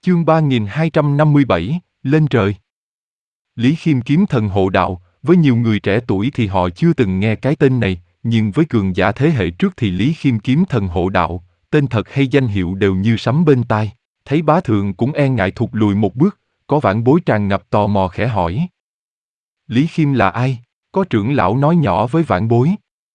Chương 3257, lên trời. Lý Khiêm kiếm thần hộ đạo, với nhiều người trẻ tuổi thì họ chưa từng nghe cái tên này, nhưng với cường giả thế hệ trước thì Lý Khiêm kiếm thần hộ đạo, tên thật hay danh hiệu đều như sấm bên tai. Thấy bá thượng cũng e ngại thụt lùi một bước, có vãn bối tràn ngập tò mò khẽ hỏi. Lý Khiêm là ai? Có trưởng lão nói nhỏ với vãn bối.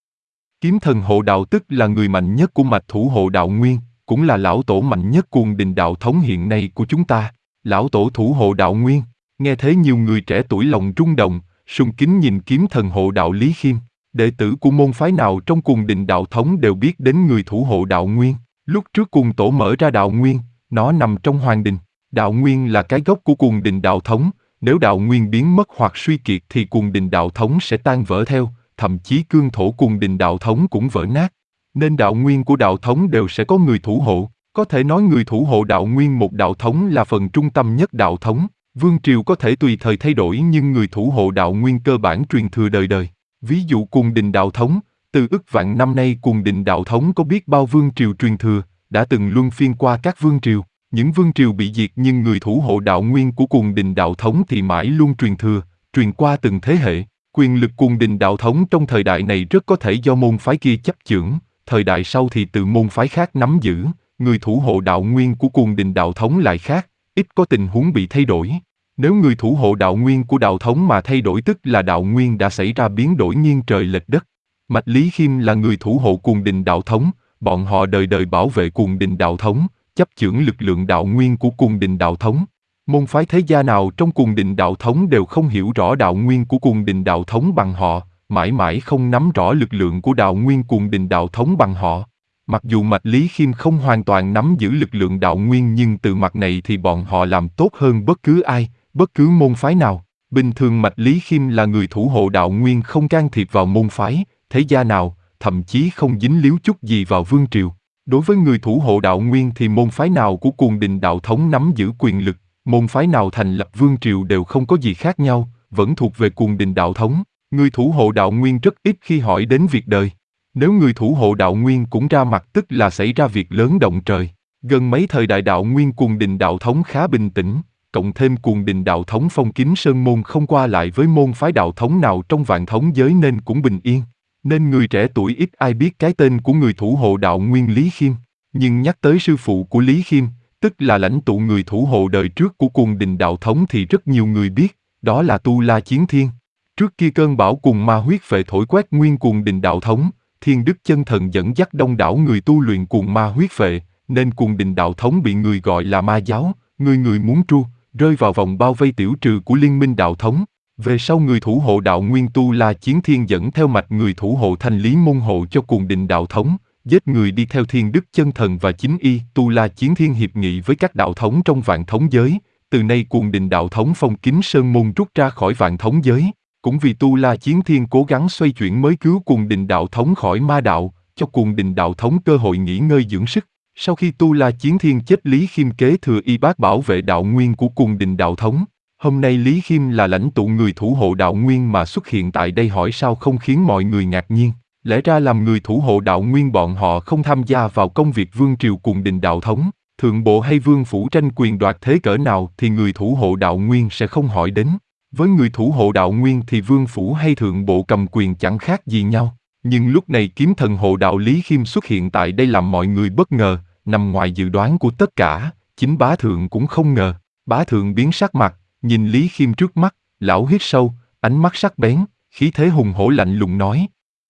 Kiếm thần hộ đạo tức là người mạnh nhất của mạch thủ hộ đạo nguyên, cũng là lão tổ mạnh nhất cuồng đình đạo thống hiện nay của chúng ta. Lão tổ thủ hộ đạo nguyên. Nghe thế nhiều người trẻ tuổi lòng rung động, sùng kính nhìn kiếm thần hộ đạo Lý Khiêm. Đệ tử của môn phái nào trong cuồng đình đạo thống đều biết đến người thủ hộ đạo nguyên. Lúc trước cuồng tổ mở ra đạo nguyên, nó nằm trong hoàng đình. Đạo nguyên là cái gốc của cuồng đình đạo thống. Nếu đạo nguyên biến mất hoặc suy kiệt thì cuồng đình đạo thống sẽ tan vỡ theo, thậm chí cương thổ cuồng đình đạo thống cũng vỡ nát. Nên đạo nguyên của đạo thống đều sẽ có người thủ hộ. Có thể nói người thủ hộ đạo nguyên một đạo thống là phần trung tâm nhất đạo thống. Vương triều có thể tùy thời thay đổi nhưng người thủ hộ đạo nguyên cơ bản truyền thừa đời đời. Ví dụ cuồng đình đạo thống, từ ức vạn năm nay cuồng đình đạo thống có biết bao vương triều truyền thừa, đã từng luân phiên qua các vương triều. Những vương triều bị diệt nhưng người thủ hộ đạo nguyên của cuồng đình đạo thống thì mãi luôn truyền thừa, truyền qua từng thế hệ. Quyền lực cuồng đình đạo thống trong thời đại này rất có thể do môn phái kia chấp chưởng, thời đại sau thì từ môn phái khác nắm giữ. Người thủ hộ đạo nguyên của cuồng đình đạo thống lại khác, ít có tình huống bị thay đổi. Nếu người thủ hộ đạo nguyên của đạo thống mà thay đổi tức là đạo nguyên đã xảy ra biến đổi nghiêng trời lệch đất. Mạch Lý Khiêm là người thủ hộ cuồng đình đạo thống, bọn họ đời đời bảo vệ cuồng đình đạo thống, chấp chưởng lực lượng đạo nguyên của cuồng đình đạo thống. Môn phái thế gia nào trong cuồng đình đạo thống đều không hiểu rõ đạo nguyên của cuồng đình đạo thống bằng họ, mãi mãi không nắm rõ lực lượng của đạo nguyên cuồng đình đạo thống bằng họ. Mặc dù Mạch Lý Khiêm không hoàn toàn nắm giữ lực lượng đạo nguyên nhưng từ mặt này thì bọn họ làm tốt hơn bất cứ ai, bất cứ môn phái nào. Bình thường Mạch Lý Khiêm là người thủ hộ đạo nguyên không can thiệp vào môn phái, thế gia nào, thậm chí không dính líu chút gì vào vương triều. Đối với người thủ hộ đạo nguyên thì môn phái nào của cuồng đình đạo thống nắm giữ quyền lực, môn phái nào thành lập vương triều đều không có gì khác nhau, vẫn thuộc về cuồng đình đạo thống. Người thủ hộ đạo nguyên rất ít khi hỏi đến việc đời. Nếu người thủ hộ đạo nguyên cũng ra mặt tức là xảy ra việc lớn động trời. Gần mấy thời đại đạo nguyên cuồng đình đạo thống khá bình tĩnh, cộng thêm cuồng đình đạo thống phong kín sơn môn không qua lại với môn phái đạo thống nào trong vạn thống giới nên cũng bình yên. Nên người trẻ tuổi ít ai biết cái tên của người thủ hộ đạo nguyên Lý Khiêm. Nhưng nhắc tới sư phụ của Lý Khiêm, tức là lãnh tụ người thủ hộ đời trước của cuồng đình đạo thống thì rất nhiều người biết, đó là Tu La Chiến Thiên. Trước kia cơn bão cùng ma huyết phệ thổi quét nguyên cuồng đình đạo thống, Thiên Đức Chân Thần dẫn dắt đông đảo người tu luyện cuồng ma huyết phệ, nên cuồng đình đạo thống bị người gọi là ma giáo, người người muốn tru, rơi vào vòng bao vây tiểu trừ của liên minh đạo thống. Về sau người thủ hộ đạo nguyên Tu La Chiến Thiên dẫn theo mạch người thủ hộ thanh lý môn hộ cho cuồng đình đạo thống, giết người đi theo Thiên Đức Chân Thần và Chính Y. Tu La Chiến Thiên hiệp nghị với các đạo thống trong vạn thống giới, từ nay cuồng đình đạo thống phong kín sơn môn rút ra khỏi vạn thống giới. Cũng vì Tu La Chiến Thiên cố gắng xoay chuyển mới cứu cuồng đình đạo thống khỏi ma đạo, cho cuồng đình đạo thống cơ hội nghỉ ngơi dưỡng sức. Sau khi Tu La Chiến Thiên chết Lý Khiêm kế thừa y bát bảo vệ đạo nguyên của cuồng đình đạo thống. Hôm nay Lý Khiêm là lãnh tụ người thủ hộ đạo nguyên mà xuất hiện tại đây hỏi sao không khiến mọi người ngạc nhiên. Lẽ ra làm người thủ hộ đạo nguyên bọn họ không tham gia vào công việc vương triều cuồng đình đạo thống, thượng bộ hay vương phủ tranh quyền đoạt thế cỡ nào thì người thủ hộ đạo nguyên sẽ không hỏi đến. Với người thủ hộ đạo nguyên thì vương phủ hay thượng bộ cầm quyền chẳng khác gì nhau. Nhưng lúc này kiếm thần hộ đạo Lý Khiêm xuất hiện tại đây làm mọi người bất ngờ, nằm ngoài dự đoán của tất cả, chính bá thượng cũng không ngờ. Bá thượng biến sắc mặt, nhìn Lý Khiêm trước mắt, lão hít sâu, ánh mắt sắc bén, khí thế hùng hổ lạnh lùng nói.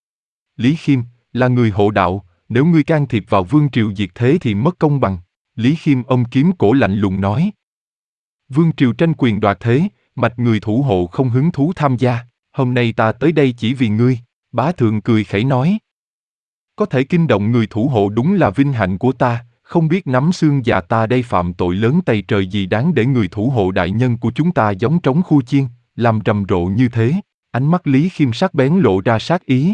Lý Khiêm, là người hộ đạo, nếu ngươi can thiệp vào vương triều diệt thế thì mất công bằng. Lý Khiêm ôm kiếm cổ lạnh lùng nói. Vương triều tranh quyền đoạt thế, mạch người thủ hộ không hứng thú tham gia, hôm nay ta tới đây chỉ vì ngươi. Bá thượng cười khẩy nói. Có thể kinh động người thủ hộ đúng là vinh hạnh của ta, không biết nắm xương già ta đây phạm tội lớn tày trời gì đáng để người thủ hộ đại nhân của chúng ta giống trống khu chiên, làm rầm rộ như thế. Ánh mắt Lý Khiêm sắc bén lộ ra sát ý.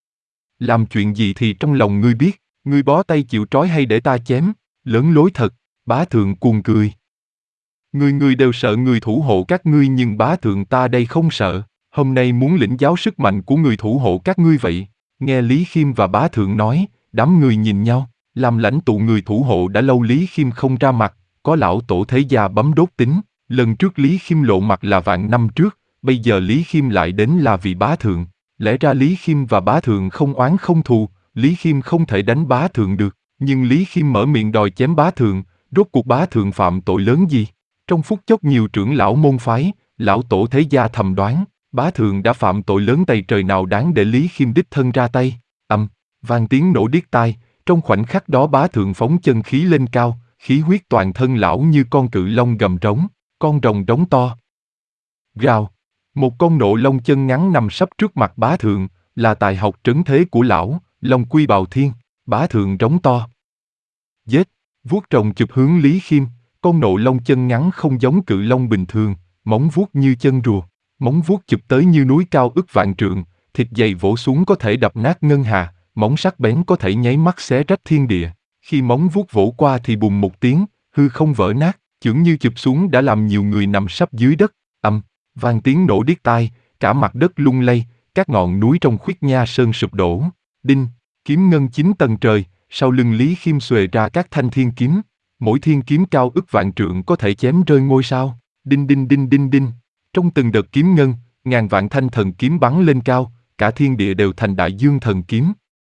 Làm chuyện gì thì trong lòng ngươi biết, ngươi bó tay chịu trói hay để ta chém, lớn lối thật. Bá thượng cuồng cười. Người đều sợ người thủ hộ các ngươi nhưng bá thượng ta đây không sợ, hôm nay muốn lĩnh giáo sức mạnh của người thủ hộ các ngươi vậy. Nghe Lý Khiêm và bá thượng nói, đám người nhìn nhau, làm lãnh tụ người thủ hộ đã lâu Lý Khiêm không ra mặt, có lão tổ thế gia bấm đốt tính, lần trước Lý Khiêm lộ mặt là vạn năm trước, bây giờ Lý Khiêm lại đến là vì bá thượng. Lẽ ra Lý Khiêm và bá thượng không oán không thù, Lý Khiêm không thể đánh bá thượng được, nhưng Lý Khiêm mở miệng đòi chém bá thượng, rốt cuộc bá thượng phạm tội lớn gì? Trong phút chốc nhiều trưởng lão môn phái, lão tổ thế gia thầm đoán, bá thượng đã phạm tội lớn tày trời nào đáng để Lý Khiêm đích thân ra tay. Vang tiếng nổ điếc tai, trong khoảnh khắc đó bá thượng phóng chân khí lên cao, khí huyết toàn thân lão như con cự long gầm trống, con rồng trống to. Gào, một con nộ long chân ngắn nằm sấp trước mặt bá thượng, là tài học trấn thế của lão, long quy bào thiên, bá thượng trống to. Giết, vuốt rồng chụp hướng Lý Khiêm, con nộ long chân ngắn không giống cự long bình thường, móng vuốt như chân rùa, móng vuốt chụp tới như núi cao ức vạn trượng, thịt dày vỗ xuống có thể đập nát ngân hà, móng sắc bén có thể nháy mắt xé rách thiên địa. Khi móng vuốt vỗ qua thì bùng một tiếng, hư không vỡ nát, chưởng như chụp xuống đã làm nhiều người nằm sấp dưới đất. Vang tiếng nổ điếc tai, cả mặt đất lung lay, các ngọn núi trong Khuyết Nha Sơn sụp đổ. Đinh, kiếm ngân 9 tầng trời, sau lưng Lý Khiêm xuề ra các thanh thiên kiếm, mỗi thiên kiếm cao ức vạn trượng có thể chém rơi ngôi sao. Đinh đinh đinh đinh đinh, trong từng đợt kiếm ngân, ngàn vạn thanh thần kiếm bắn lên cao, cả thiên địa đều thành đại dương thần kiếm.